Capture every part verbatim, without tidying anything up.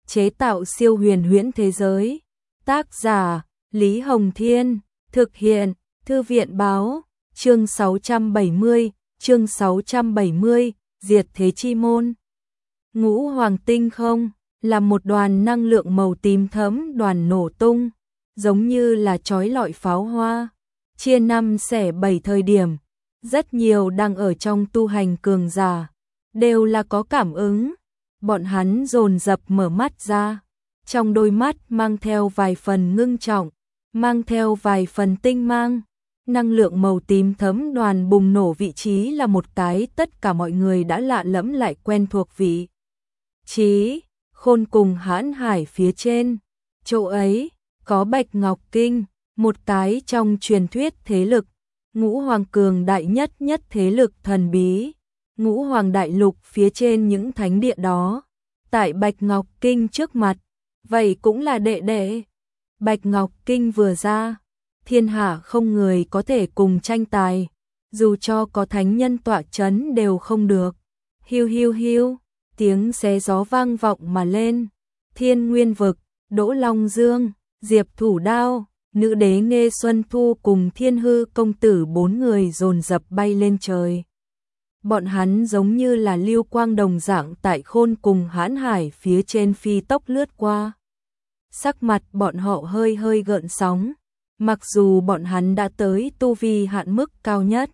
chế tạo siêu huyền huyễn thế giới. Tác giả Lý Hồng Thiên, thực hiện Thư viện Báo. Chương sáu trăm bảy mươi, chương sáu trăm bảy mươi, diệt thế chi môn. Ngũ Hoàng Tinh không là một đoàn năng lượng màu tím thẫm đoàn nổ tung, giống như là chói lọi pháo hoa, chia năm xẻ bảy thời điểm. Rất nhiều đang ở trong tu hành cường giả, đều là có cảm ứng. Bọn hắn dồn dập mở mắt ra, trong đôi mắt mang theo vài phần ngưng trọng, mang theo vài phần tinh mang. Năng lượng màu tím thẫm đoàn bùng nổ vị trí là một cái tất cả mọi người đã lạ lẫm lại quen thuộc vị trí Khôn Cùng Hãn Hải phía trên. Chỗ ấy có Bạch Ngọc Kinh, một cái trong truyền thuyết thế lực Ngũ Hoàng cường đại nhất nhất thế lực thần bí. Ngũ Hoàng đại lục phía trên những thánh địa đó, tại Bạch Ngọc Kinh trước mặt, vậy cũng là đệ đệ. Bạch Ngọc Kinh vừa ra, thiên hạ không người có thể cùng tranh tài, dù cho có thánh nhân tọa chấn đều không được. Hiu hiu hiu, tiếng xé gió vang vọng mà lên. Thiên Nguyên Vực, Đỗ Long Dương, Diệp Thủ Đao, Nữ Đế Nghê Xuân Thu cùng Thiên Hư công tử bốn người dồn dập bay lên trời. Bọn hắn giống như là lưu quang đồng dạng tại Khôn Cùng Hãn Hải phía trên phi tốc lướt qua. Sắc mặt bọn họ hơi hơi gợn sóng, mặc dù bọn hắn đã tới tu vi hạn mức cao nhất.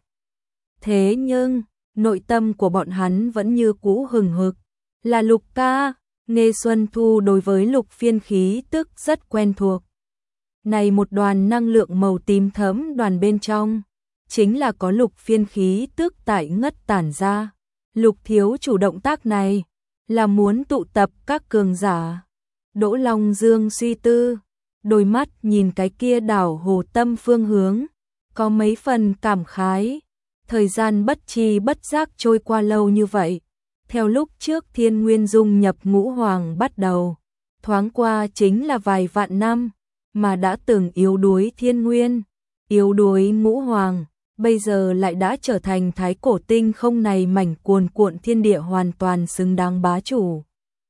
Thế nhưng, nội tâm của bọn hắn vẫn như cũ hừng hực. Là Lục ca. Nghê Xuân Thu đối với Lục Phiên khí tức rất quen thuộc. Này một đoàn năng lượng màu tím thẫm đoàn bên trong, chính là có Lục Phiên khí tức tại ngất tản ra. Lục thiếu chủ động tác này là muốn tụ tập các cường giả. Đỗ Long Dương suy tư, đôi mắt nhìn cái kia đảo Hồ Tâm phương hướng, có mấy phần cảm khái. Thời gian bất chi bất giác trôi qua lâu như vậy, theo lúc trước Thiên Nguyên dung nhập Ngũ Hoàng bắt đầu, thoáng qua chính là vài vạn năm, mà đã từng yếu đuối Thiên Nguyên, yếu đuối Ngũ Hoàng, bây giờ lại đã trở thành Thái Cổ Tinh không này mảnh cuồn cuộn thiên địa hoàn toàn xứng đáng bá chủ.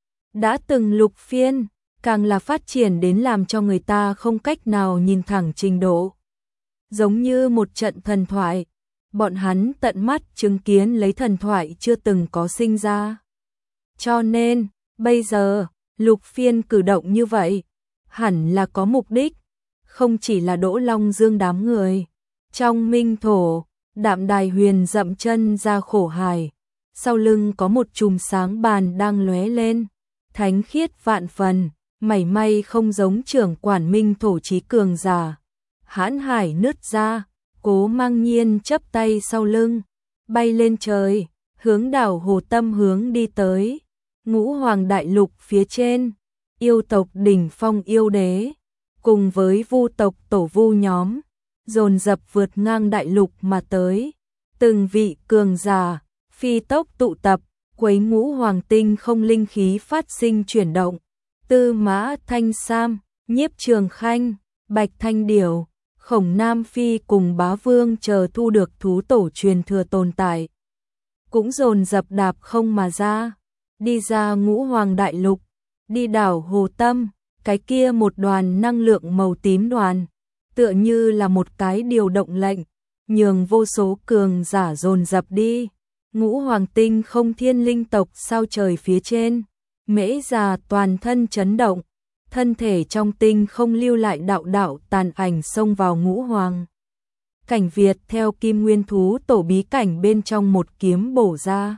Đã từng Lục Phiên, càng là phát triển đến làm cho người ta không cách nào nhìn thẳng trình độ. Giống như một trận thần thoại, bọn hắn tận mắt chứng kiến lấy thần thoại chưa từng có sinh ra. Cho nên, bây giờ, Lục Phiên cử động như vậy, hẳn là có mục đích, không chỉ là Đỗ Long Dương đám người. Trong minh thổ, Đạm Đài Huyền dậm chân ra khổ hải, sau lưng có một chùm sáng bàn đang lóe lên, thánh khiết vạn phần, mảy may không giống trưởng quản minh thổ chí cường giả. Hãn Hải nứt ra, Cố Mang Nhiên chắp tay sau lưng, bay lên trời, hướng đảo Hồ Tâm hướng đi tới. Ngũ Hoàng đại lục phía trên, yêu tộc đỉnh phong yêu đế, cùng với vu tộc tổ vu nhóm, dồn dập vượt ngang đại lục mà tới. Từng vị cường giả, phi tốc tụ tập, quấy Ngũ Hoàng tinh không linh khí phát sinh chuyển động. Tư Mã Thanh Sam, Nhiếp Trường Khanh, Bạch Thanh Điểu, Khổng Nam Phi cùng Bá Vương chờ thu được thú tổ truyền thừa tồn tại, cũng dồn dập đạp không mà ra, đi ra Ngũ Hoàng đại lục, đi đảo Hồ Tâm. Cái kia một đoàn năng lượng màu tím đoàn, tựa như là một cái điều động lệnh, nhường vô số cường giả dồn dập đi. Ngũ Hoàng tinh không thiên linh tộc sao trời phía trên, Mễ Già toàn thân chấn động, thân thể trong tinh không lưu lại đạo đạo tàn ảnh xông vào Ngũ Hoàng. Cảnh Việt theo Kim Nguyên thú tổ bí cảnh bên trong một kiếm bổ ra.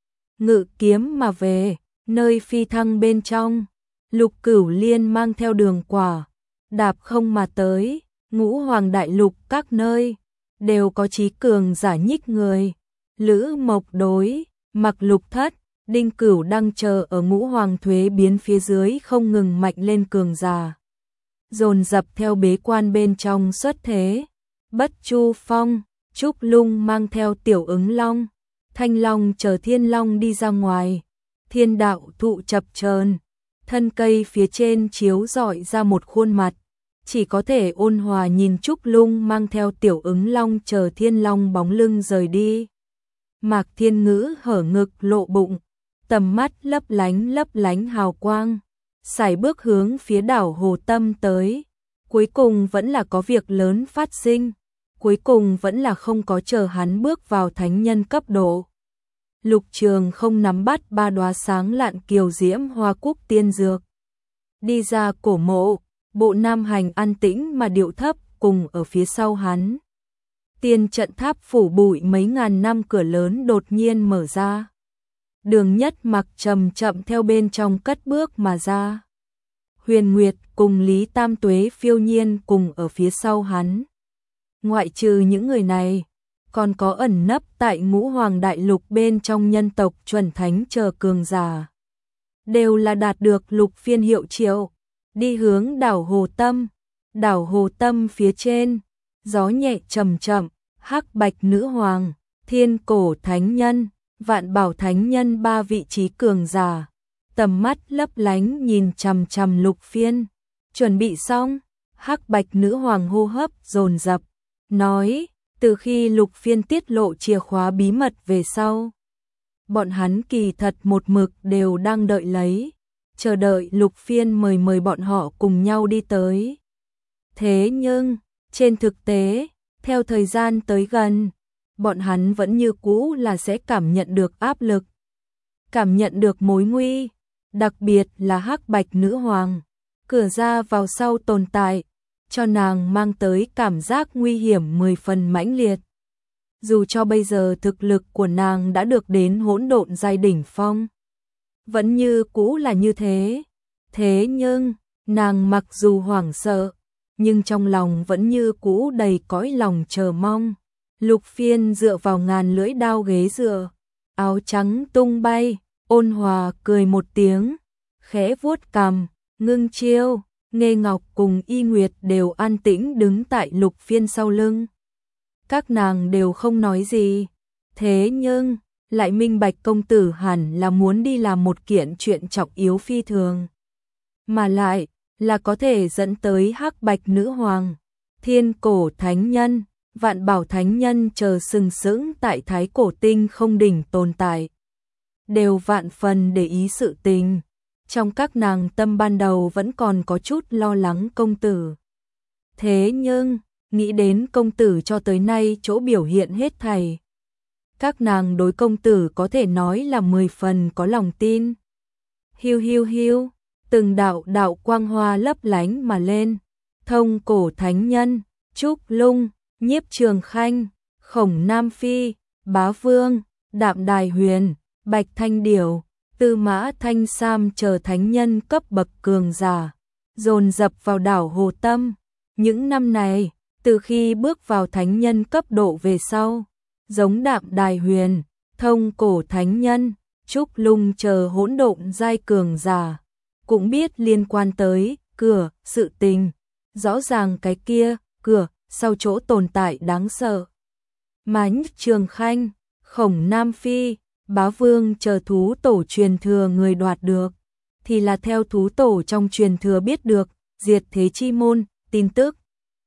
Ngự kiếm mà về, nơi phi thăng bên trong, Lục Cửu Liên mang theo đường quả, đạp không mà tới. Ngũ Hoàng đại lục các nơi, đều có chí cường giả nhích người. Lữ Mộc Đối, Mặc Lục Thất, Đinh Cửu đang chờ ở Ngũ Hoàng thuế biến phía dưới không ngừng mạnh lên cường giả. Dồn dập theo bế quan bên trong xuất thế. Bất Chu Phong, Trúc Lung mang theo Tiểu Ứng Long, Thanh Long chờ Thiên Long đi ra ngoài. Thiên đạo thụ chập chờn, thân cây phía trên chiếu rọi ra một khuôn mặt, chỉ có thể ôn hòa nhìn Trúc Lung mang theo Tiểu Ứng Long chờ Thiên Long bóng lưng rời đi. Mạc Thiên Ngữ hở ngực lộ bụng, tầm mắt lấp lánh lấp lánh hào quang, sải bước hướng phía đảo Hồ Tâm tới. Cuối cùng vẫn là có việc lớn phát sinh, cuối cùng vẫn là không có chờ hắn bước vào thánh nhân cấp độ. Lục Trường không nắm bắt ba đóa sáng lạn kiều diễm hoa cúc tiên dược. Đi ra cổ mộ, Bộ Nam Hành an tĩnh mà điệu thấp cùng ở phía sau hắn. Tiên trận tháp phủ bụi mấy ngàn năm cửa lớn đột nhiên mở ra. Đường Nhất Mặc chậm chậm theo bên trong cất bước mà ra. Huyền Nguyệt cùng Lý Tam Tuế phiêu nhiên cùng ở phía sau hắn. Ngoại trừ những người này, còn có ẩn nấp tại Ngũ Hoàng Đại Lục bên trong nhân tộc chuẩn thánh chờ cường giả. Đều là đạt được Lục Phiên hiệu triệu, đi hướng đảo Hồ Tâm. Đảo Hồ Tâm phía trên, gió nhẹ chậm chậm, Hắc Bạch Nữ Hoàng, Thiên Cổ Thánh Nhân, Vạn Bảo Thánh Nhân ba vị trí cường giả. Tầm mắt lấp lánh nhìn chằm chằm Lục Phiên. Chuẩn bị xong, Hắc Bạch Nữ Hoàng hô hấp dồn dập, nói, từ khi Lục Phiên tiết lộ chìa khóa bí mật về sau, bọn hắn kỳ thật một mực đều đang đợi lấy, chờ đợi Lục Phiên mời mời bọn họ cùng nhau đi tới. Thế nhưng, trên thực tế, theo thời gian tới gần, bọn hắn vẫn như cũ là sẽ cảm nhận được áp lực, cảm nhận được mối nguy, đặc biệt là Hắc Bạch Nữ Hoàng, cửa ra vào sau tồn tại, cho nàng mang tới cảm giác nguy hiểm mười phần mãnh liệt. Dù cho bây giờ thực lực của nàng đã được đến hỗn độn giai đỉnh phong, vẫn như cũ là như thế. Thế nhưng, nàng mặc dù hoảng sợ, nhưng trong lòng vẫn như cũ đầy cõi lòng chờ mong. Lục Phiên dựa vào ngàn lưỡi đao ghế dựa, áo trắng tung bay, ôn hòa cười một tiếng, khẽ vuốt cằm, ngưng chiêu. Nghê Ngọc cùng Y Nguyệt đều an tĩnh đứng tại Lục Phiên sau lưng. Các nàng đều không nói gì, thế nhưng lại minh bạch công tử hẳn là muốn đi làm một kiện chuyện trọng yếu phi thường, mà lại là có thể dẫn tới Hắc Bạch Nữ Hoàng, Thiên Cổ Thánh Nhân, Vạn Bảo Thánh Nhân chờ sừng sững tại Thái Cổ Tinh không đỉnh tồn tại, đều vạn phần để ý sự tình. Trong các nàng tâm ban đầu vẫn còn có chút lo lắng công tử. Thế nhưng, nghĩ đến công tử cho tới nay chỗ biểu hiện hết thảy, các nàng đối công tử có thể nói là mười phần có lòng tin. Hiu hiu hiu, từng đạo đạo quang hoa lấp lánh mà lên. Thông Cổ Thánh Nhân, Trúc Lung, Nhiếp Trường Khanh, Khổng Nam Phi, Bá Vương, Đạm Đài Huyền, Bạch Thanh Điểu, Tư Mã Thanh Sam chờ thánh nhân cấp bậc cường giả, dồn dập vào đảo Hồ Tâm. Những năm này, từ khi bước vào thánh nhân cấp độ về sau, giống Đạm Đài Huyền, Thông Cổ Thánh Nhân, Trúc Lung chờ hỗn độn giai cường giả, cũng biết liên quan tới cửa sự tình, rõ ràng cái kia cửa sau chỗ tồn tại đáng sợ. Mà Nhiếp Trường Khanh, Khổng Nam Phi, Bá Vương chờ thú tổ truyền thừa người đoạt được, thì là theo thú tổ trong truyền thừa biết được diệt thế chi môn tin tức.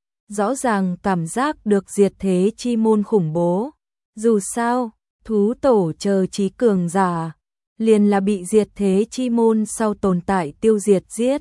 Rõ ràng cảm giác được diệt thế chi môn khủng bố. Dù sao, thú tổ chờ trí cường giả, liền là bị diệt thế chi môn sau tồn tại tiêu diệt giết.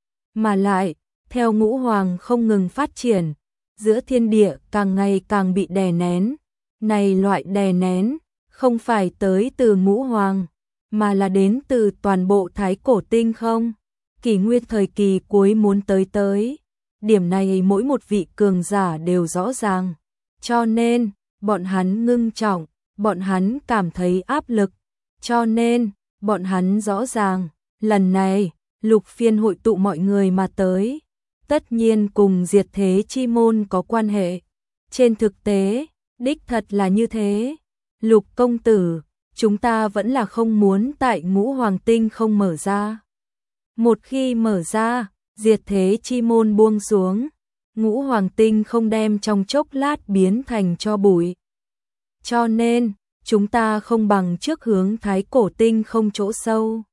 Mà lại, theo ngũ hoàng không ngừng phát triển, giữa thiên địa càng ngày càng bị đè nén. Này loại đè nén, không phải tới từ ngũ hoàng, mà là đến từ toàn bộ Thái Cổ Tinh không. Kỷ nguyên thời kỳ cuối muốn tới tới. Điểm này mỗi một vị cường giả đều rõ ràng. Cho nên, bọn hắn ngưng trọng, bọn hắn cảm thấy áp lực. Cho nên, bọn hắn rõ ràng, lần này, Lục Phiên hội tụ mọi người mà tới. Tất nhiên cùng diệt thế chi môn có quan hệ. Trên thực tế, đích thật là như thế. Lục công tử, chúng ta vẫn là không muốn tại ngũ hoàng tinh không mở ra. Một khi mở ra, diệt thế chi môn buông xuống, ngũ hoàng tinh không đem trong chốc lát biến thành tro bụi. Cho nên, chúng ta không bằng trước hướng Thái Cổ Tinh không chỗ sâu.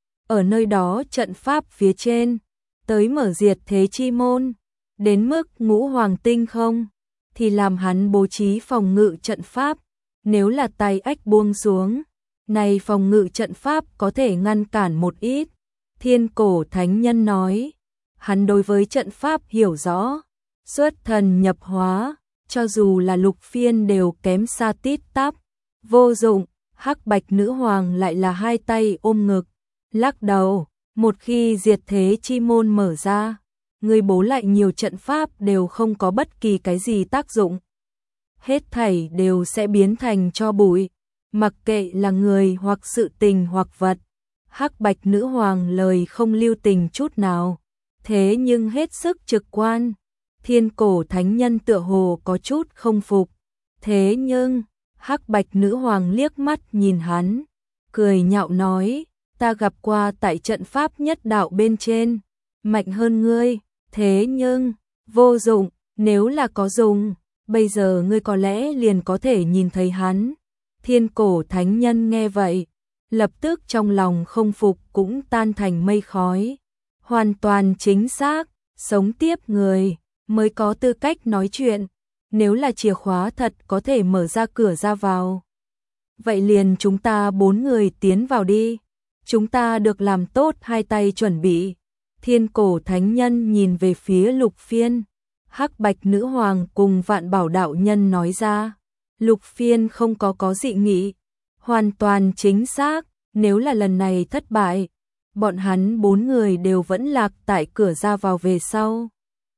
Ở nơi đó trận pháp phía trên, tới mở diệt thế chi môn, đến mức ngũ hoàng tinh không, thì làm hắn bố trí phòng ngự trận pháp. Nếu là tay ách buông xuống, này phòng ngự trận pháp có thể ngăn cản một ít, Thiên cổ thánh nhân nói, hắn đối với trận pháp hiểu rõ, xuất thần nhập hóa, cho dù là Lục Phiên đều kém xa tít tắp, vô dụng. Hắc Bạch nữ hoàng lại là hai tay ôm ngực, lắc đầu, một khi diệt thế chi môn mở ra, người bố lại nhiều trận pháp đều không có bất kỳ cái gì tác dụng. Hết thảy đều sẽ biến thành tro bụi, mặc kệ là người hoặc sự tình hoặc vật. Hắc Bạch nữ hoàng lời không lưu tình chút nào, thế nhưng hết sức trực quan. Thiên cổ thánh nhân tựa hồ có chút không phục, thế nhưng Hắc Bạch nữ hoàng liếc mắt nhìn hắn, cười nhạo nói, ta gặp qua tại trận pháp nhất đạo bên trên, mạnh hơn ngươi, thế nhưng vô dụng, nếu là có dùng, bây giờ ngươi có lẽ liền có thể nhìn thấy hắn. Thiên cổ thánh nhân nghe vậy, lập tức trong lòng không phục cũng tan thành mây khói. Hoàn toàn chính xác, sống tiếp người mới có tư cách nói chuyện. Nếu là chìa khóa thật có thể mở ra cửa ra vào, vậy liền chúng ta bốn người tiến vào đi. Chúng ta được làm tốt hai tay chuẩn bị. Thiên cổ thánh nhân nhìn về phía Lục Phiên. Hắc Bạch nữ hoàng cùng Vạn Bảo đạo nhân nói ra. Lục Phiên không có có dị nghị. Hoàn toàn chính xác, nếu là lần này thất bại, bọn hắn bốn người đều vẫn lạc tại cửa ra vào về sau.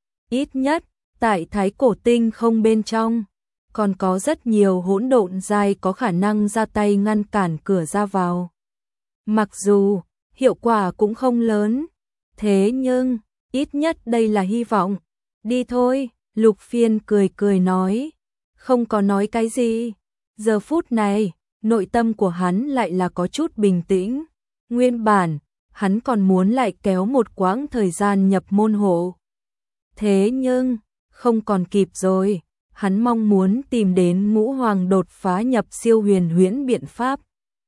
Ít nhất, tại Thái Cổ Tinh không bên trong, còn có rất nhiều hỗn độn giai có khả năng ra tay ngăn cản cửa ra vào. Mặc dù, hiệu quả cũng không lớn, thế nhưng, ít nhất đây là hy vọng. Đi thôi, Lục Phiên cười cười nói, không có nói cái gì. Giờ phút này, nội tâm của hắn lại là có chút bình tĩnh. Nguyên bản, hắn còn muốn lại kéo một quãng thời gian nhập môn hộ. Thế nhưng, không còn kịp rồi, hắn mong muốn tìm đến ngũ hoàng đột phá nhập siêu huyền huyễn biện pháp.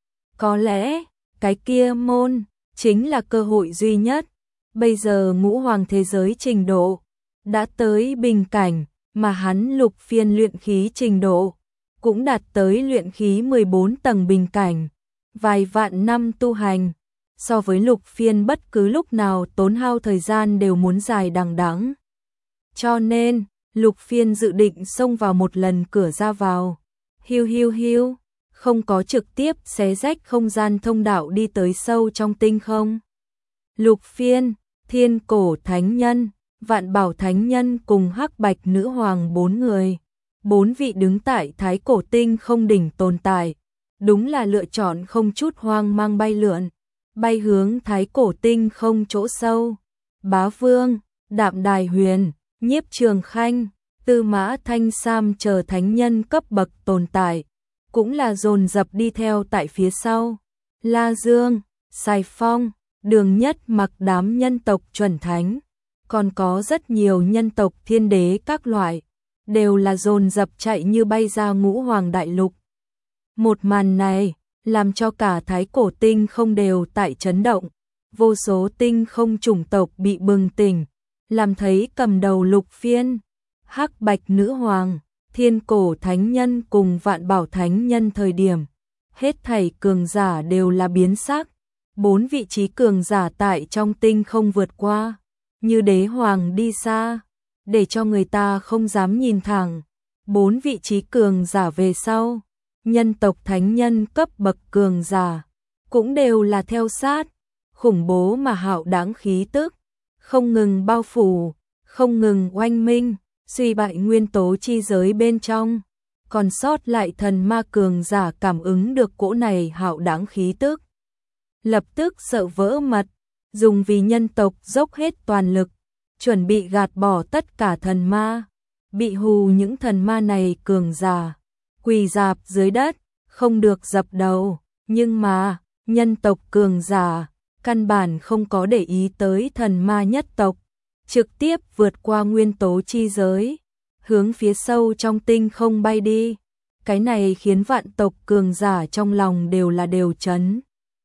Có lẽ, cái kia môn, chính là cơ hội duy nhất. Bây giờ ngũ hoàng thế giới trình độ, đã tới bình cảnh, mà hắn Lục Phiên luyện khí trình độ, cũng đạt tới luyện khí mười bốn tầng bình cảnh. Vài vạn năm tu hành, so với Lục Phiên bất cứ lúc nào tốn hao thời gian đều muốn dài đằng đẵng. Cho nên, Lục Phiên dự định xông vào một lần cửa ra vào. Hiu hiu hiu, không có trực tiếp xé rách không gian thông đạo đi tới sâu trong tinh không. Lục Phiên, Thiên Cổ Thánh Nhân, Vạn Bảo Thánh Nhân cùng Hắc Bạch Nữ Hoàng bốn người. Bốn vị đứng tại Thái Cổ Tinh không đỉnh tồn tại. Đúng là lựa chọn không chút hoang mang bay lượn. Bay hướng Thái Cổ Tinh không chỗ sâu. Bá Vương, Đạm Đài Huyền, Nhiếp Trường Khanh, Tư Mã Thanh Sam chờ thánh nhân cấp bậc tồn tại, cũng là dồn dập đi theo tại phía sau. La Dương, Sài Phong, Đường Nhất Mặc đám nhân tộc chuẩn thánh, còn có rất nhiều nhân tộc thiên đế các loại, đều là dồn dập chạy như bay ra ngũ hoàng đại lục. Một màn này, làm cho cả Thái Cổ Tinh không đều tại chấn động, vô số tinh không chủng tộc bị bừng tỉnh, làm thấy cầm đầu Lục Phiên, Hắc Bạch Nữ Hoàng, Thiên Cổ Thánh Nhân cùng Vạn Bảo Thánh Nhân thời điểm, hết thảy cường giả đều là biến sắc. Bốn vị trí cường giả tại trong tinh không vượt qua, như đế hoàng đi xa, để cho người ta không dám nhìn thẳng. Bốn vị trí cường giả về sau, nhân tộc thánh nhân cấp bậc cường giả, cũng đều là theo sát, khủng bố mà hạo đáng khí tức, không ngừng bao phủ, không ngừng oanh minh, suy bại nguyên tố chi giới bên trong. Còn sót lại thần ma cường giả cảm ứng được cỗ này hạo đáng khí tức, lập tức sợ vỡ mật, dùng vì nhân tộc dốc hết toàn lực, chuẩn bị gạt bỏ tất cả thần ma, bị hù những thần ma này cường giả, quỳ rạp dưới đất, không được dập đầu, nhưng mà, nhân tộc cường giả, căn bản không có để ý tới thần ma nhất tộc, trực tiếp vượt qua nguyên tố chi giới, hướng phía sâu trong tinh không bay đi. Cái này khiến vạn tộc cường giả trong lòng đều là đều chấn.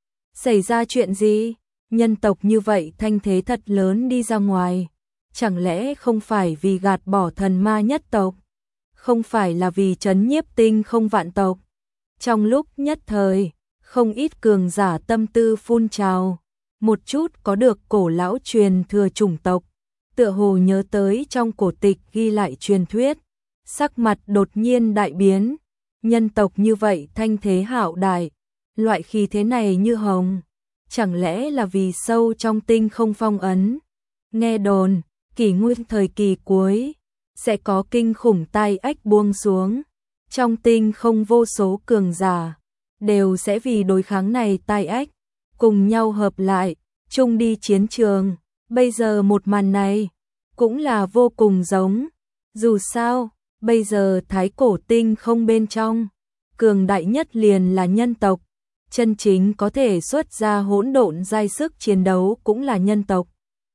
Xảy ra chuyện gì? Nhân tộc như vậy thanh thế thật lớn đi ra ngoài. Chẳng lẽ không phải vì gạt bỏ thần ma nhất tộc? Không phải là vì trấn nhiếp tinh không vạn tộc? Trong lúc nhất thời, không ít cường giả tâm tư phun trào. một chút có được cổ lão truyền thừa chủng tộc, tựa hồ nhớ tới trong cổ tịch ghi lại truyền thuyết, sắc mặt đột nhiên đại biến, nhân tộc như vậy thanh thế hạo đại, loại khí thế này như hồng, chẳng lẽ là vì sâu trong tinh không phong ấn? Nghe đồn, kỷ nguyên thời kỳ cuối sẽ có kinh khủng tai ách buông xuống, trong tinh không vô số cường giả đều sẽ vì đối kháng này tai ách cùng nhau hợp lại, chung đi chiến trường. Bây giờ một màn này cũng là vô cùng giống, dù sao, bây giờ thái cổ tinh không bên trong, cường đại nhất liền là nhân tộc, chân chính có thể xuất ra hỗn độn giai sức chiến đấu cũng là nhân tộc.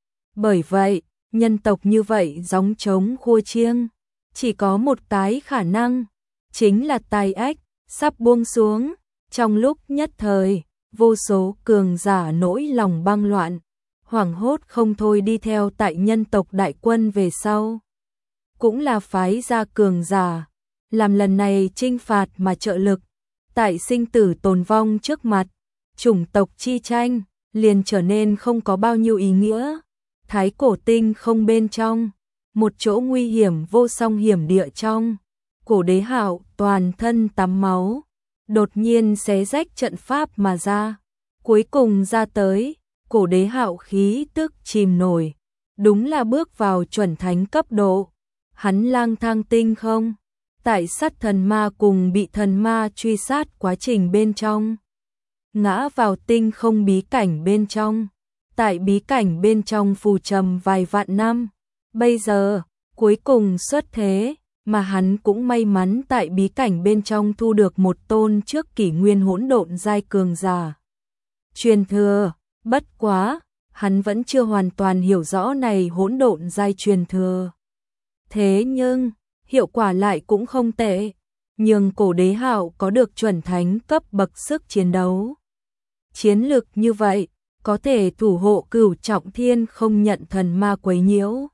Bởi vậy, nhân tộc như vậy gióng trống khua chiêng, chỉ có một cái khả năng, chính là tai ách sắp buông xuống. Trong lúc nhất thời, vô số cường giả nỗi lòng băng loạn, hoảng hốt không thôi đi theo tại nhân tộc đại quân về sau. Cũng là phái ra cường giả, làm lần này chinh phạt mà trợ lực, tại sinh tử tồn vong trước mặt, chủng tộc chi tranh liền trở nên không có bao nhiêu ý nghĩa. Thái cổ tinh không bên trong, một chỗ nguy hiểm vô song hiểm địa trong, cổ đế hạo toàn thân tắm máu, đột nhiên xé rách trận pháp mà ra, cuối cùng ra tới, cổ đế hạo khí tức chìm nổi, đúng là bước vào chuẩn thánh cấp độ. Hắn lang thang tinh không, tại sát thần ma cùng bị thần ma truy sát quá trình bên trong, ngã vào tinh không bí cảnh bên trong, tại bí cảnh bên trong phù trầm vài vạn năm, bây giờ cuối cùng xuất thế, mà hắn cũng may mắn tại bí cảnh bên trong thu được một tôn trước kỷ nguyên hỗn độn giai cường giả truyền thừa. Bất quá, hắn vẫn chưa hoàn toàn hiểu rõ này hỗn độn giai truyền thừa. Thế nhưng, hiệu quả lại cũng không tệ, nhưng cổ đế hạo có được chuẩn thánh cấp bậc sức chiến đấu. Chiến lực như vậy, có thể thủ hộ cửu trọng thiên không nhận thần ma quấy nhiễu,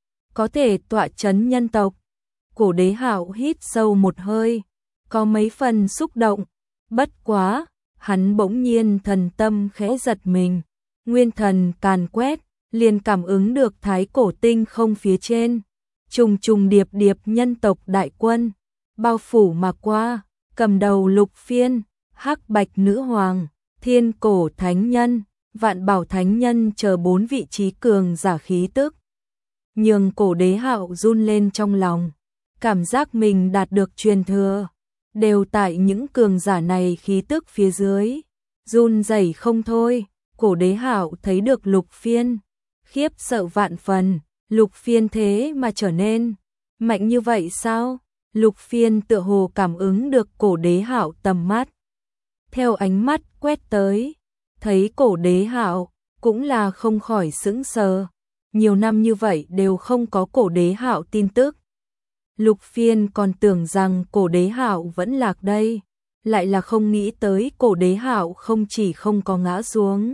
có thể tọa chấn nhân tộc. Cổ đế hạo hít sâu một hơi, có mấy phần xúc động, bất quá, hắn bỗng nhiên thần tâm khẽ giật mình, nguyên thần càn quét, liền cảm ứng được thái cổ tinh không phía trên, trùng trùng điệp điệp nhân tộc đại quân, bao phủ mà qua, cầm đầu Lục Phiên, Hắc Bạch Nữ Hoàng, Thiên Cổ Thánh Nhân, Vạn Bảo Thánh Nhân chờ bốn vị trí cường giả khí tức. Nhưng cổ đế hạo run lên trong lòng, cảm giác mình đạt được truyền thừa, đều tại những cường giả này khí tức phía dưới, run rẩy không thôi. Cổ đế hạo thấy được Lục Phiên, khiếp sợ vạn phần, Lục Phiên thế mà trở nên mạnh như vậy sao? Lục Phiên tựa hồ cảm ứng được cổ đế hạo tầm mắt, theo ánh mắt quét tới, thấy cổ đế hạo cũng là không khỏi sững sờ, nhiều năm như vậy đều không có cổ đế hạo tin tức. Lục Phiên còn tưởng rằng cổ đế hạo vẫn lạc đây, lại là không nghĩ tới cổ đế hạo không chỉ không có ngã xuống,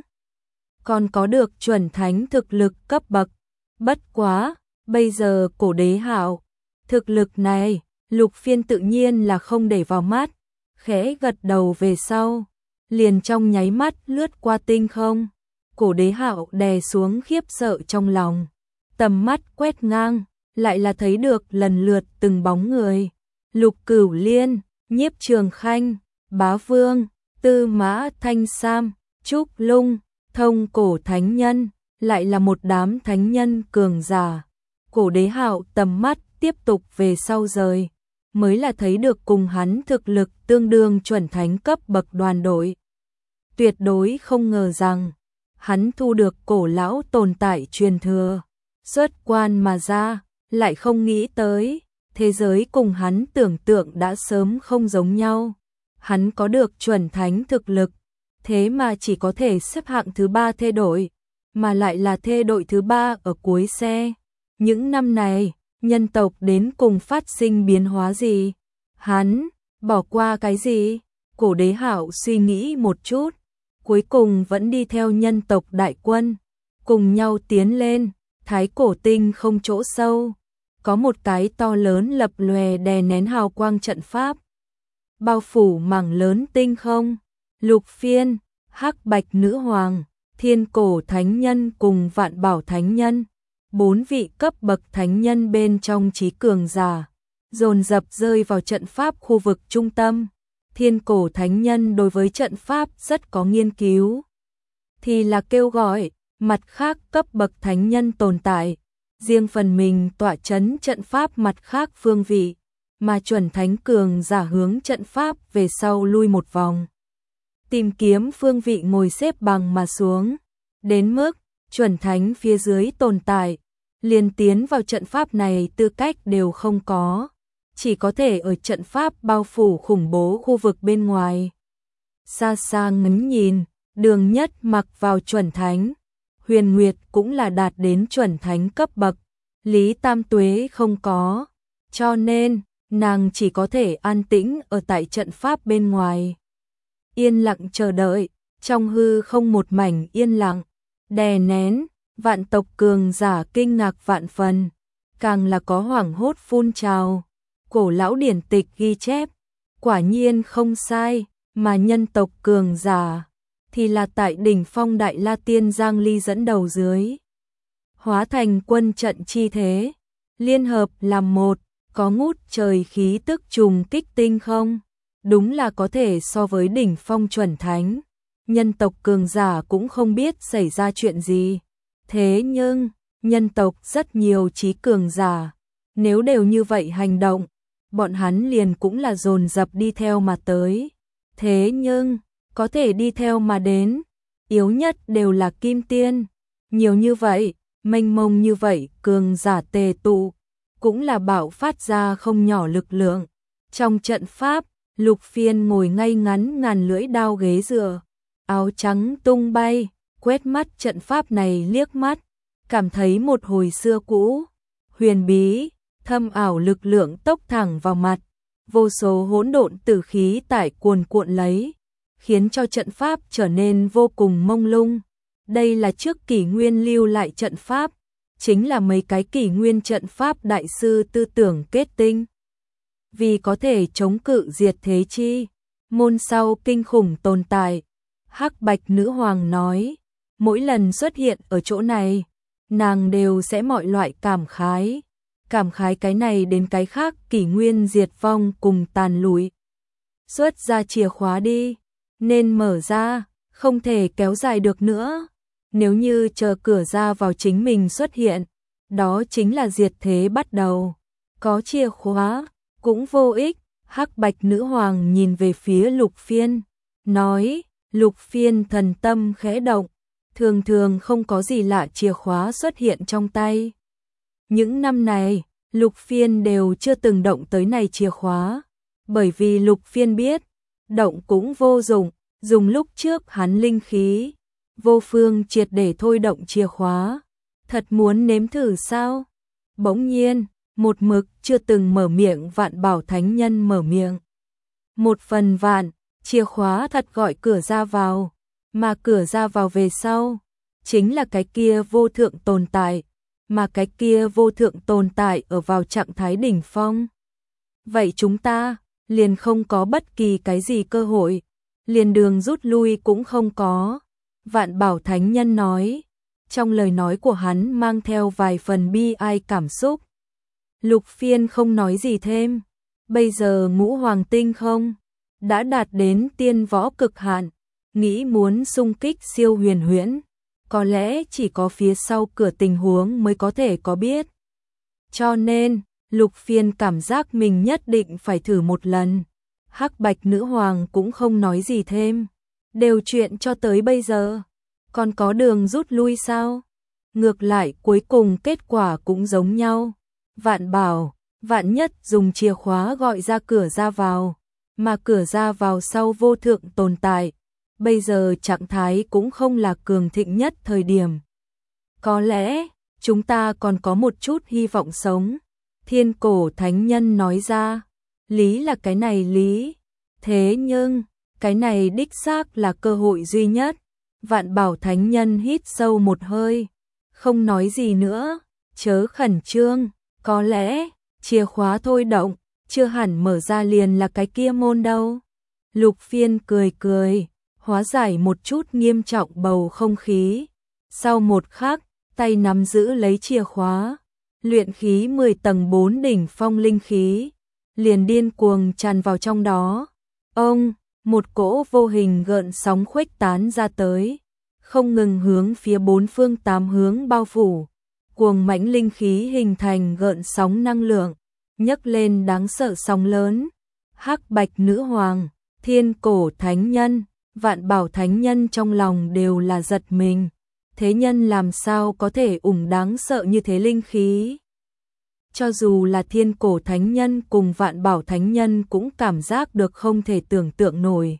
còn có được chuẩn thánh thực lực cấp bậc. Bất quá, bây giờ cổ đế hạo, thực lực này, Lục Phiên tự nhiên là không để vào mắt, khẽ gật đầu về sau, liền trong nháy mắt lướt qua tinh không. Cổ đế hạo đè xuống khiếp sợ trong lòng, tầm mắt quét ngang, lại là thấy được lần lượt từng bóng người, Lục Cửu Liên, Nhiếp Trường Khanh, Bá Vương, Tư Mã Thanh Sam, Trúc Lung, Thông Cổ Thánh Nhân, lại là một đám thánh nhân cường giả. Cổ đế hạo tầm mắt tiếp tục về sau rời, mới là thấy được cùng hắn thực lực tương đương chuẩn thánh cấp bậc đoàn đội. Tuyệt đối không ngờ rằng, hắn thu được cổ lão tồn tại truyền thừa, xuất quan mà ra, lại không nghĩ tới, thế giới cùng hắn tưởng tượng đã sớm không giống nhau. Hắn có được chuẩn thánh thực lực, thế mà chỉ có thể xếp hạng thứ ba thê đội, mà lại là thê đội thứ ba ở cuối xe. Những năm này, nhân tộc đến cùng phát sinh biến hóa gì? Hắn bỏ qua cái gì? Cổ đế hạo suy nghĩ một chút, cuối cùng vẫn đi theo nhân tộc đại quân, cùng nhau tiến lên. Thái cổ tinh không chỗ sâu, có một cái to lớn lập lòe đè nén hào quang trận pháp, bao phủ mảng lớn tinh không. Lục Phiên, Hắc Bạch Nữ Hoàng, Thiên Cổ Thánh Nhân cùng Vạn Bảo Thánh Nhân, bốn vị cấp bậc thánh nhân bên trong trí cường giả, dồn dập rơi vào trận pháp khu vực trung tâm. Thiên Cổ Thánh Nhân đối với trận pháp rất có nghiên cứu, thì là kêu gọi mặt khác cấp bậc thánh nhân tồn tại, riêng phần mình tọa chấn trận pháp mặt khác phương vị, mà chuẩn thánh cường giả hướng trận pháp về sau lui một vòng, tìm kiếm phương vị ngồi xếp bằng mà xuống, đến mức chuẩn thánh phía dưới tồn tại, liền tiến vào trận pháp này tư cách đều không có, chỉ có thể ở trận pháp bao phủ khủng bố khu vực bên ngoài. Xa xa ngắm nhìn, Đường Nhất mặc vào chuẩn thánh, Huyền Nguyệt cũng là đạt đến chuẩn thánh cấp bậc, Lý Tam Tuế không có, cho nên nàng chỉ có thể an tĩnh ở tại trận pháp bên ngoài. Yên lặng chờ đợi, trong hư không một mảnh yên lặng, đè nén, vạn tộc cường giả kinh ngạc vạn phần, càng là có hoảng hốt phun trào. Cổ lão điển tịch ghi chép, quả nhiên không sai, mà nhân tộc cường giả thì là tại đỉnh phong Đại La Tiên Giang Ly dẫn đầu dưới, hóa thành quân trận chi thế, liên hợp làm một, có ngút trời khí tức trùng kích tinh không, đúng là có thể so với đỉnh phong chuẩn thánh. Nhân tộc cường giả cũng không biết xảy ra chuyện gì, thế nhưng nhân tộc rất nhiều trí cường giả, nếu đều như vậy hành động, bọn hắn liền cũng là dồn dập đi theo mà tới. Thế nhưng có thể đi theo mà đến, yếu nhất đều là kim tiên, nhiều như vậy, mênh mông như vậy, cường giả tề tụ, cũng là bạo phát ra không nhỏ lực lượng. Trong trận pháp, Lục Phiên ngồi ngay ngắn ngàn lưỡi đao ghế dựa, áo trắng tung bay, quét mắt trận pháp này liếc mắt, cảm thấy một hồi xưa cũ, huyền bí, thâm ảo lực lượng tốc thẳng vào mặt, vô số hỗn độn tử khí tải cuồn cuộn lấy, khiến cho trận pháp trở nên vô cùng mông lung. Đây là trước kỷ nguyên lưu lại trận pháp, chính là mấy cái kỷ nguyên trận pháp đại sư tư tưởng kết tinh. Vì có thể chống cự diệt thế chi, môn sau kinh khủng tồn tại. Hắc Bạch Nữ Hoàng nói, mỗi lần xuất hiện ở chỗ này, nàng đều sẽ mọi loại cảm khái. Cảm khái cái này đến cái khác, kỷ nguyên diệt vong cùng tàn lụi. Xuất ra chìa khóa đi, nên mở ra, không thể kéo dài được nữa. Nếu như chờ cửa ra vào chính mình xuất hiện, đó chính là diệt thế bắt đầu. Có chìa khóa, cũng vô ích. Hắc Bạch Nữ Hoàng nhìn về phía Lục Phiên, nói, Lục Phiên thần tâm khẽ động, thường thường không có gì lạ chìa khóa xuất hiện trong tay. Những năm này, Lục Phiên đều chưa từng động tới này chìa khóa, bởi vì Lục Phiên biết, động cũng vô dụng, dùng lúc trước hắn linh khí, vô phương triệt để thôi động chìa khóa. Thật muốn nếm thử sao? Bỗng nhiên, một mực chưa từng mở miệng Vạn Bảo Thánh Nhân mở miệng. Một phần vạn, chìa khóa thật gọi cửa ra vào, mà cửa ra vào về sau, chính là cái kia vô thượng tồn tại, mà cái kia vô thượng tồn tại ở vào trạng thái đỉnh phong. Vậy chúng ta, liền không có bất kỳ cái gì cơ hội, liền đường rút lui cũng không có. Vạn Bảo Thánh Nhân nói, trong lời nói của hắn mang theo vài phần bi ai cảm xúc. Lục Phiên không nói gì thêm, bây giờ Ngũ Hoàng Tinh không đã đạt đến tiên võ cực hạn, nghĩ muốn xung kích siêu huyền huyễn, có lẽ chỉ có phía sau cửa tình huống mới có thể có biết. Cho nên, Lục Phiên cảm giác mình nhất định phải thử một lần. Hắc Bạch Nữ Hoàng cũng không nói gì thêm, đều chuyện cho tới bây giờ, còn có đường rút lui sao? Ngược lại cuối cùng kết quả cũng giống nhau. Vạn Bảo, Vạn Nhất dùng chìa khóa gọi ra cửa ra vào, mà cửa ra vào sau vô thượng tồn tại, bây giờ trạng thái cũng không là cường thịnh nhất thời điểm. Có lẽ, chúng ta còn có một chút hy vọng sống. Thiên Cổ Thánh Nhân nói ra, lý là cái này lý, thế nhưng, cái này đích xác là cơ hội duy nhất. Vạn Bảo Thánh Nhân hít sâu một hơi, không nói gì nữa, chớ khẩn trương, có lẽ, chìa khóa thôi động, chưa hẳn mở ra liền là cái kia môn đâu. Lục Phiên cười cười, hóa giải một chút nghiêm trọng bầu không khí. Sau một khắc, tay nắm giữ lấy chìa khóa, luyện khí mười tầng bốn đỉnh phong linh khí, liền điên cuồng tràn vào trong đó. Ông, một cỗ vô hình gợn sóng khuếch tán ra tới, không ngừng hướng phía bốn phương tám hướng bao phủ. Cuồng mãnh linh khí hình thành gợn sóng năng lượng, nhấc lên đáng sợ sóng lớn. Hắc Bạch Nữ Hoàng, Thiên Cổ Thánh Nhân, Vạn Bảo Thánh Nhân trong lòng đều là giật mình. Thế nhân làm sao có thể ủng đáng sợ như thế linh khí? Cho dù là Thiên Cổ Thánh Nhân cùng Vạn Bảo Thánh Nhân cũng cảm giác được không thể tưởng tượng nổi.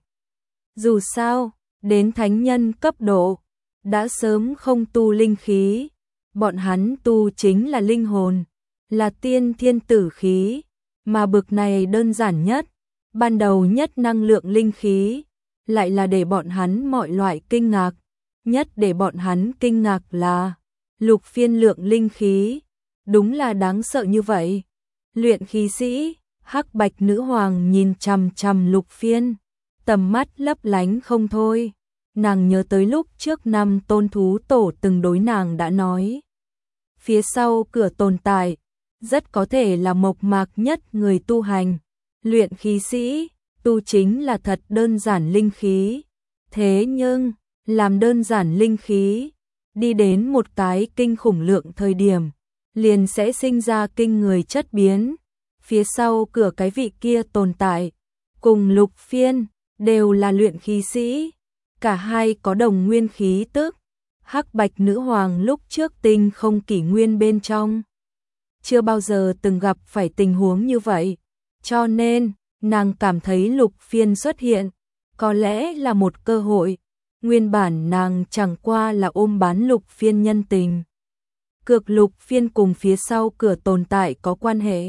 Dù sao, đến Thánh Nhân cấp độ, đã sớm không tu linh khí. Bọn hắn tu chính là linh hồn, là tiên thiên tử khí, mà bực này đơn giản nhất, ban đầu nhất năng lượng linh khí, lại là để bọn hắn mọi loại kinh ngạc. Nhất để bọn hắn kinh ngạc là lục phiên lượng linh khí, đúng là đáng sợ như vậy. Luyện khí sĩ, Hắc Bạch Nữ Hoàng nhìn chằm chằm lục phiên, tầm mắt lấp lánh không thôi. Nàng nhớ tới lúc trước năm Tôn Thú Tổ từng đối nàng đã nói, phía sau cửa tồn tại, rất có thể là mộc mạc nhất người tu hành. Luyện khí sĩ, tu chính là thật đơn giản linh khí. Thế nhưng, làm đơn giản linh khí, đi đến một cái kinh khủng lượng thời điểm, liền sẽ sinh ra kinh người chất biến. Phía sau cửa cái vị kia tồn tại, cùng lục phiên, đều là luyện khí sĩ. Cả hai có đồng nguyên khí tức. Hắc Bạch Nữ Hoàng lúc trước tinh không kỷ nguyên bên trong, chưa bao giờ từng gặp phải tình huống như vậy. Cho nên, nàng cảm thấy lục phiên xuất hiện, có lẽ là một cơ hội. Nguyên bản nàng chẳng qua là ôm bán lục phiên nhân tình. Cược lục phiên cùng phía sau cửa tồn tại có quan hệ,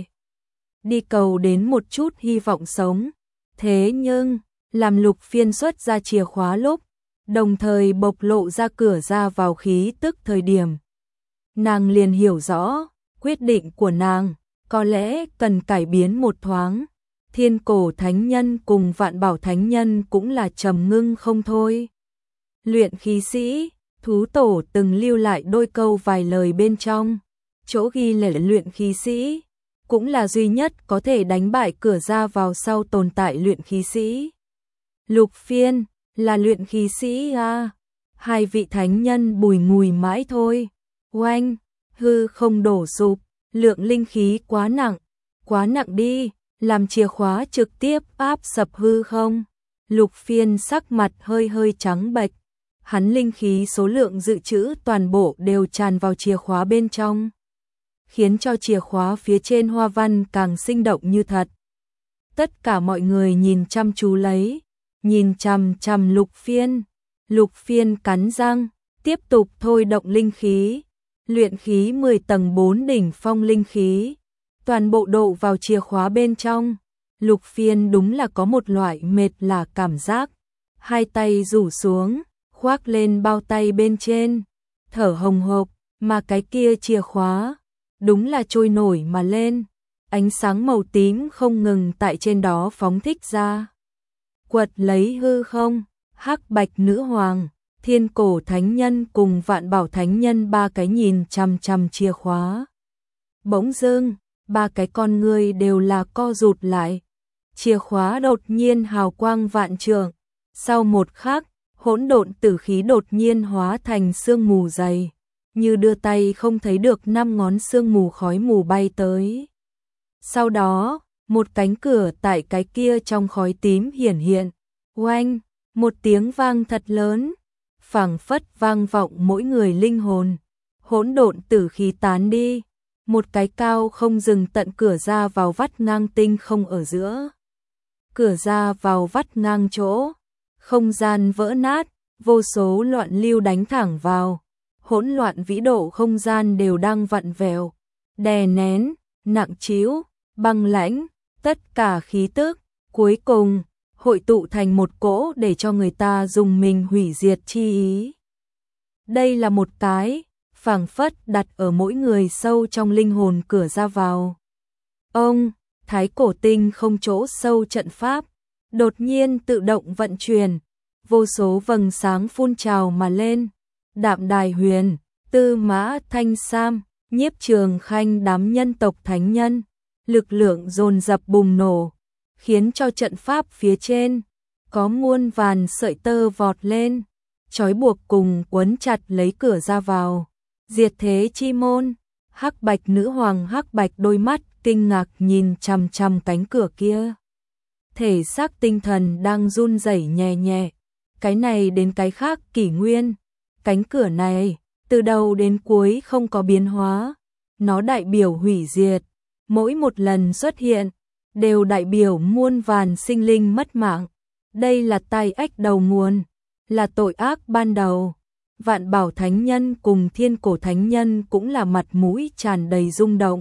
đi cầu đến một chút hy vọng sống. Thế nhưng, làm lục phiên xuất ra chìa khóa lúc, đồng thời bộc lộ ra cửa ra vào khí tức thời điểm, nàng liền hiểu rõ, quyết định của nàng có lẽ cần cải biến một thoáng. Thiên Cổ Thánh Nhân cùng Vạn Bảo Thánh Nhân cũng là trầm ngưng không thôi. Luyện khí sĩ, Thú Tổ từng lưu lại đôi câu vài lời bên trong, chỗ ghi là luyện khí sĩ, cũng là duy nhất có thể đánh bại cửa ra vào sau tồn tại luyện khí sĩ. Lục phiên, là luyện khí sĩ à? Hai vị thánh nhân bùi ngùi mãi thôi. Oanh, hư không đổ sụp, lượng linh khí quá nặng, quá nặng đi, làm chìa khóa trực tiếp áp sập hư không. Lục phiên sắc mặt hơi hơi trắng bệch, hắn linh khí số lượng dự trữ toàn bộ đều tràn vào chìa khóa bên trong, khiến cho chìa khóa phía trên hoa văn càng sinh động như thật. Tất cả mọi người nhìn chăm chú lấy, nhìn chằm chằm lục phiên. Lục phiên cắn răng, tiếp tục thôi động linh khí, luyện khí mười tầng bốn đỉnh phong linh khí, toàn bộ độ vào chìa khóa bên trong. Lục phiên đúng là có một loại mệt lả cảm giác, hai tay rủ xuống, khoác lên bao tay bên trên, thở hồng hộc, mà cái kia chìa khóa, đúng là trôi nổi mà lên, ánh sáng màu tím không ngừng tại trên đó phóng thích ra, quật lấy hư không. Hắc Bạch Nữ Hoàng, Thiên Cổ Thánh Nhân cùng Vạn Bảo Thánh Nhân ba cái nhìn chằm chằm chìa khóa. Bỗng dưng, ba cái con người đều là co rụt lại. Chìa khóa đột nhiên hào quang vạn trượng, sau một khắc, hỗn độn tử khí đột nhiên hóa thành sương mù dày, như đưa tay không thấy được năm ngón sương mù khói mù bay tới. Sau đó, một cánh cửa tại cái kia trong khói tím hiển hiện. Oanh, một tiếng vang thật lớn, phảng phất vang vọng mỗi người linh hồn. Hỗn độn tử khí tán đi, một cái cao không dừng tận cửa ra vào vắt ngang tinh không ở giữa. Cửa ra vào vắt ngang chỗ, không gian vỡ nát, vô số loạn lưu đánh thẳng vào. Hỗn loạn vĩ độ không gian đều đang vặn vẹo, đè nén, nặng trĩu, băng lãnh, tất cả khí tức, cuối cùng hội tụ thành một cỗ để cho người ta dùng mình hủy diệt chi ý. Đây là một cái, phảng phất đặt ở mỗi người sâu trong linh hồn cửa ra vào. Ông, thái cổ tinh không chỗ sâu trận pháp, đột nhiên tự động vận chuyển, vô số vầng sáng phun trào mà lên. Đạm Đài Huyền, Tư Mã Thanh Sam, Nhiếp Trường Khanh đám nhân tộc thánh nhân, lực lượng dồn dập bùng nổ, khiến cho trận pháp phía trên có muôn vàn sợi tơ vọt lên, trói buộc cùng quấn chặt lấy cửa ra vào. Diệt thế chi môn, Hắc Bạch nữ hoàng Hắc Bạch đôi mắt kinh ngạc nhìn chằm chằm cánh cửa kia. Thể xác tinh thần đang run rẩy nhẹ nhẹ, cái này đến cái khác kỷ nguyên, cánh cửa này từ đầu đến cuối không có biến hóa, nó đại biểu hủy diệt, mỗi một lần xuất hiện đều đại biểu muôn vàn sinh linh mất mạng. Đây là tai ách đầu nguồn, là tội ác ban đầu. Vạn Bảo Thánh Nhân cùng Thiên Cổ Thánh Nhân cũng là mặt mũi tràn đầy rung động,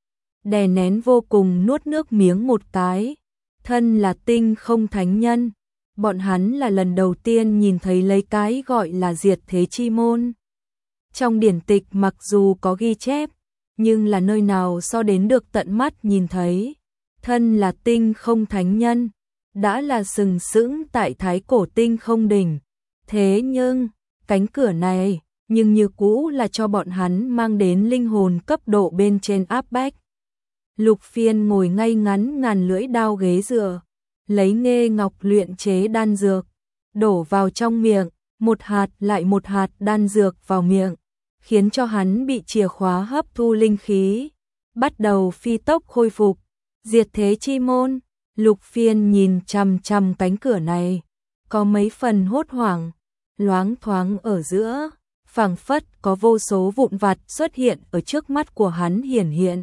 đè nén vô cùng nuốt nước miếng một cái. Thân là Tinh Không Thánh Nhân, bọn hắn là lần đầu tiên nhìn thấy lấy cái gọi là diệt thế chi môn. Trong điển tịch mặc dù có ghi chép, nhưng là nơi nào so đến được tận mắt nhìn thấy. Thân là Tinh Không Thánh Nhân, đã là sừng sững tại Thái Cổ Tinh Không đỉnh. Thế nhưng, cánh cửa này, nhưng như cũ là cho bọn hắn mang đến linh hồn cấp độ bên trên áp bách. Lục Phiên ngồi ngay ngắn ngàn lưỡi đao ghế dựa, lấy nghê ngọc luyện chế đan dược, đổ vào trong miệng, một hạt lại một hạt đan dược vào miệng, khiến cho hắn bị chìa khóa hấp thu linh khí, bắt đầu phi tốc khôi phục. Diệt thế chi môn, Lục Phiên nhìn chằm chằm cánh cửa này, có mấy phần hốt hoảng, loáng thoáng ở giữa, phảng phất có vô số vụn vặt xuất hiện ở trước mắt của hắn hiển hiện.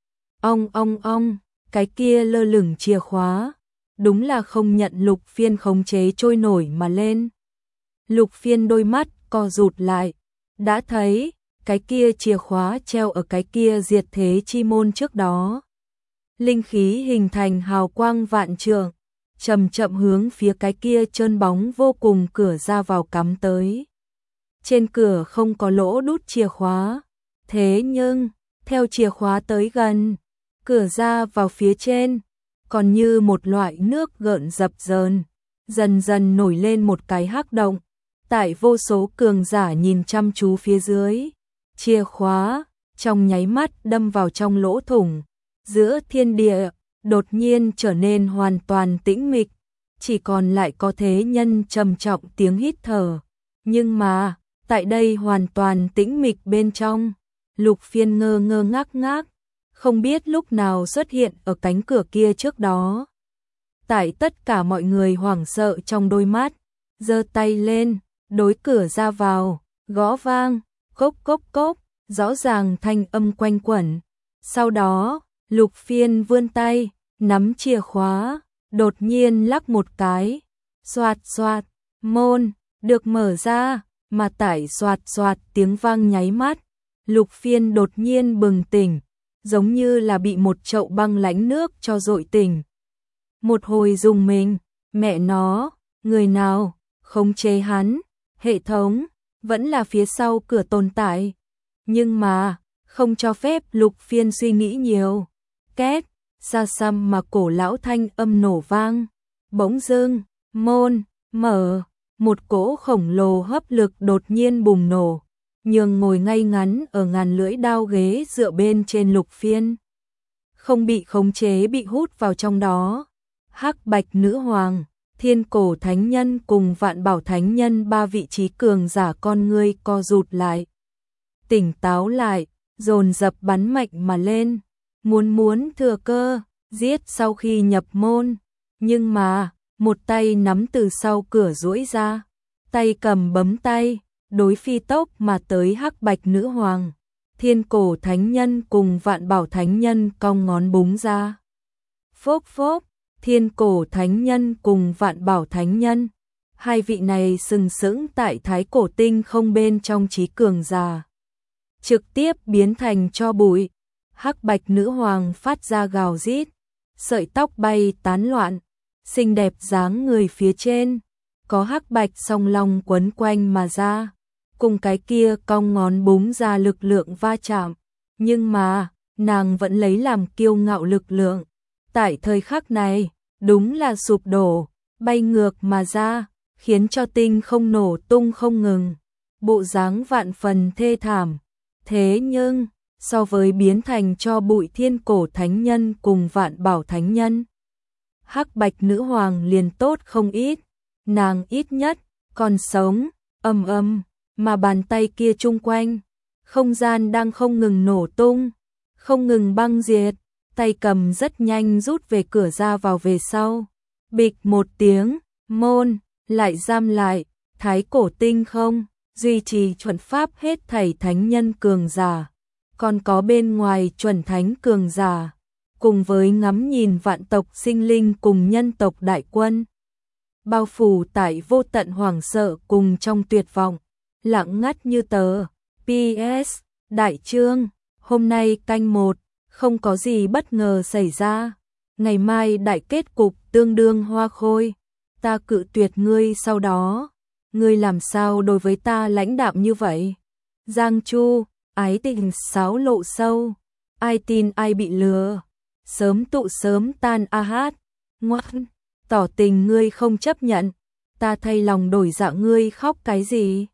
Ong ong ong, cái kia lơ lửng chìa khóa, đúng là không nhận Lục Phiên khống chế trôi nổi mà lên. Lục Phiên đôi mắt co rụt lại, đã thấy cái kia chìa khóa treo ở cái kia diệt thế chi môn trước đó. Linh khí hình thành hào quang vạn trượng, chậm chậm hướng phía cái kia trơn bóng vô cùng cửa ra vào cắm tới. Trên cửa không có lỗ đút chìa khóa, thế nhưng, theo chìa khóa tới gần, cửa ra vào phía trên, còn như một loại nước gợn dập dờn, dần dần nổi lên một cái hắc động. Tại vô số cường giả nhìn chăm chú phía dưới, chìa khóa trong nháy mắt đâm vào trong lỗ thủng. Giữa thiên địa đột nhiên trở nên hoàn toàn tĩnh mịch, chỉ còn lại có thế nhân trầm trọng tiếng hít thở. Nhưng mà, tại đây hoàn toàn tĩnh mịch bên trong, Lục Phiên ngơ ngơ ngác ngác, không biết lúc nào xuất hiện ở cánh cửa kia trước đó. Tại tất cả mọi người hoảng sợ trong đôi mắt, giơ tay lên, đối cửa ra vào, gõ vang, cốc cốc cốc, rõ ràng thanh âm quanh quẩn. Sau đó, Lục Phiên vươn tay, nắm chìa khóa, đột nhiên lắc một cái, xoạt xoạt, môn được mở ra, mà tải xoạt xoạt tiếng vang nháy mắt, Lục Phiên đột nhiên bừng tỉnh, giống như là bị một chậu băng lạnh nước cho dội tỉnh. Một hồi rùng mình, mẹ nó, người nào khống chế hắn, hệ thống vẫn là phía sau cửa tồn tại. Nhưng mà, không cho phép Lục Phiên suy nghĩ nhiều. Két, xa xăm mà cổ lão thanh âm nổ vang. Bỗng dưng, môn mở, một cỗ khổng lồ hấp lực đột nhiên bùng nổ, nhường ngồi ngay ngắn ở ngàn lưỡi đao ghế dựa bên trên Lục Phiên không bị khống chế bị hút vào trong đó. Hắc Bạch nữ hoàng, Thiên Cổ Thánh Nhân cùng Vạn Bảo Thánh Nhân ba vị trí cường giả con ngươi co rụt lại, tỉnh táo lại, dồn dập bắn mạnh mà lên, muốn muốn thừa cơ giết sau khi nhập môn. Nhưng mà, một tay nắm từ sau cửa duỗi ra, tay cầm bấm tay, đối phi tốc mà tới Hắc Bạch nữ hoàng, Thiên Cổ Thánh Nhân cùng Vạn Bảo Thánh Nhân cong ngón búng ra. Phốc phốc, Thiên Cổ Thánh Nhân cùng Vạn Bảo Thánh Nhân, hai vị này sừng sững tại Thái Cổ Tinh Không bên trong trí cường giả, trực tiếp biến thành tro bụi. Hắc Bạch nữ hoàng phát ra gào rít, sợi tóc bay tán loạn, xinh đẹp dáng người phía trên có hắc bạch song long quấn quanh mà ra, cùng cái kia cong ngón búng ra lực lượng va chạm. Nhưng mà, nàng vẫn lấy làm kiêu ngạo lực lượng, tại thời khắc này, đúng là sụp đổ, bay ngược mà ra, khiến cho tinh không nổ tung không ngừng, bộ dáng vạn phần thê thảm. Thế nhưng, so với biến thành cho bụi thiên cổ thánh nhân cùng vạn bảo thánh nhân, Hắc Bạch nữ hoàng liền tốt không ít, nàng ít nhất còn sống. Ầm ầm, mà bàn tay kia chung quanh, không gian đang không ngừng nổ tung, không ngừng băng diệt, tay cầm rất nhanh rút về cửa ra vào về sau. Bịch một tiếng, môn lại giam lại, thái cổ tinh không duy trì chuẩn pháp hết thảy thánh nhân cường giả, còn có bên ngoài chuẩn thánh cường giả, cùng với ngắm nhìn vạn tộc sinh linh cùng nhân tộc đại quân, bao phủ tại vô tận hoảng sợ cùng trong tuyệt vọng, lặng ngắt như tờ. pê ét Đại chương, hôm nay canh một, không có gì bất ngờ xảy ra. Ngày mai đại kết cục tương đương hoa khôi. Ta cự tuyệt ngươi sau đó. Ngươi làm sao đối với ta lãnh đạm như vậy? Giang Chu, ái tình sáo lộ sâu. Ai tin ai bị lừa. Sớm tụ sớm tan a hát. Ngoan, tỏ tình ngươi không chấp nhận. Ta thay lòng đổi dạ ngươi khóc cái gì?